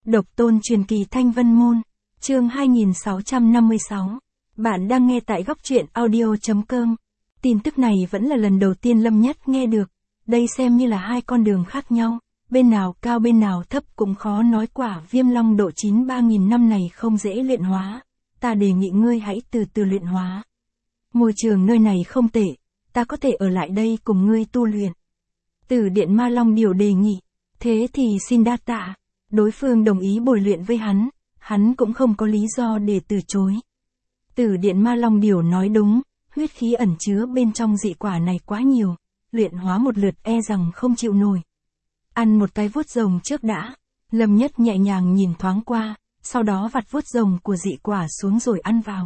Độc tôn truyền kỳ Thanh Vân Môn, chương 2656. Bạn đang nghe tại góc truyện audio.com. Tin tức này vẫn là lần đầu tiên Lâm Nhất nghe được. Đây xem như là hai con đường khác nhau, bên nào cao bên nào thấp cũng khó nói. Quả Viêm Long độ 9 3000 năm này không dễ luyện hóa. Ta đề nghị ngươi hãy từ từ luyện hóa. Môi trường nơi này không tệ, ta có thể ở lại đây cùng ngươi tu luyện. Tử Điện Ma Long Điểu đề nghị, thế thì xin đa tạ. Đối phương đồng ý bồi luyện với hắn cũng không có lý do để từ chối. Tử Điện Ma Long Điểu nói đúng, huyết khí ẩn chứa bên trong dị quả này quá nhiều, luyện hóa một lượt e rằng không chịu nổi. Ăn một cái vuốt rồng trước đã. Lâm Nhất nhẹ nhàng nhìn thoáng qua, sau đó vặt vuốt rồng của dị quả xuống rồi ăn vào.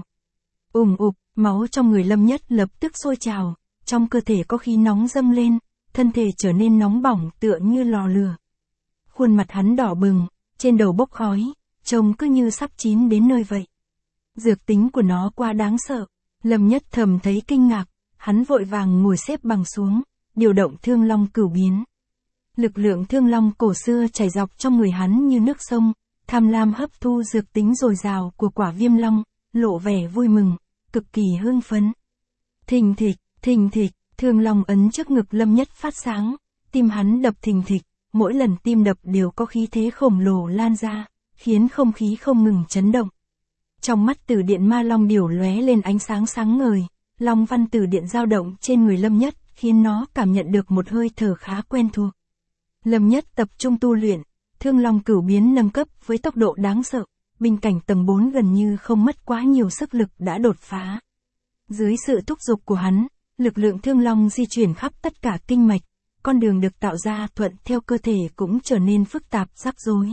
Ục, máu trong người Lâm Nhất lập tức sôi trào, trong cơ thể có khí nóng dâng lên, thân thể trở nên nóng bỏng tựa như lò lửa. Khuôn mặt hắn đỏ bừng, trên đầu bốc khói, trông cứ như sắp chín đến nơi vậy. Dược tính của nó quá đáng sợ, Lâm Nhất thầm thấy kinh ngạc, hắn vội vàng ngồi xếp bằng xuống, điều động Thương Long Cửu Biến. Lực lượng Thương Long cổ xưa chảy dọc trong người hắn như nước sông, tham lam hấp thu dược tính dồi dào của quả Viêm Long, lộ vẻ vui mừng, cực kỳ hưng phấn. Thình thịch, Thương Long ấn trước ngực Lâm Nhất phát sáng, tim hắn đập thình thịch, mỗi lần tim đập đều có khí thế khổng lồ lan ra, khiến không khí không ngừng chấn động. Trong mắt Tử Điện Ma Long Điểu lóe lên ánh sáng sáng ngời, Long văn Tử Điện dao động trên người Lâm Nhất, khiến nó cảm nhận được một hơi thở khá quen thuộc. Lâm Nhất tập trung tu luyện, Thương Long Cửu Biến nâng cấp với tốc độ đáng sợ, bình cảnh tầng 4 gần như không mất quá nhiều sức lực đã đột phá. Dưới sự thúc giục của hắn, lực lượng Thương Long di chuyển khắp tất cả kinh mạch, con đường được tạo ra thuận theo cơ thể cũng trở nên phức tạp rắc rối.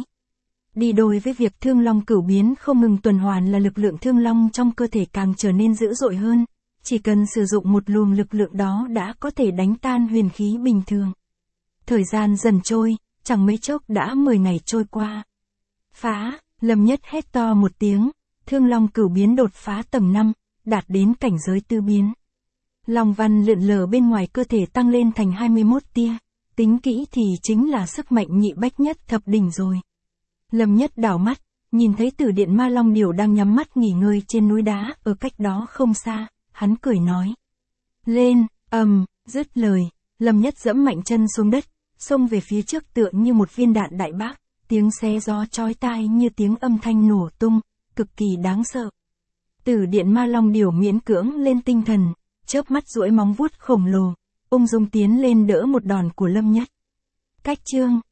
Đi đôi với việc Thương Long Cửu Biến không ngừng tuần hoàn là lực lượng Thương Long trong cơ thể càng trở nên dữ dội hơn, chỉ cần sử dụng một luồng lực lượng đó đã có thể đánh tan huyền khí bình thường. Thời gian dần trôi, chẳng mấy chốc đã 10 ngày trôi qua. Phá, Lâm Nhất hét to một tiếng, Thương Long Cửu Biến đột phá tầng 5, đạt đến cảnh giới tứ biến. Long văn lượn lờ bên ngoài cơ thể tăng lên thành 21 tia, tính kỹ thì chính là sức mạnh nhị bách nhất thập đỉnh rồi. Lâm Nhất đảo mắt, nhìn thấy Tử Điện Ma Long Điểu đang nhắm mắt nghỉ ngơi trên núi đá ở cách đó không xa, hắn cười nói. Lên, dứt lời, Lâm Nhất giẫm mạnh chân xuống đất, xông về phía trước tựa như một viên đạn đại bác, tiếng xé gió chói tai như tiếng âm thanh nổ tung, cực kỳ đáng sợ. Tử Điện Ma Long Điểu miễn cưỡng lên tinh thần, chớp mắt duỗi móng vuốt khổng lồ, ung dung tiến lên đỡ một đòn của Lâm Nhất. Cách chương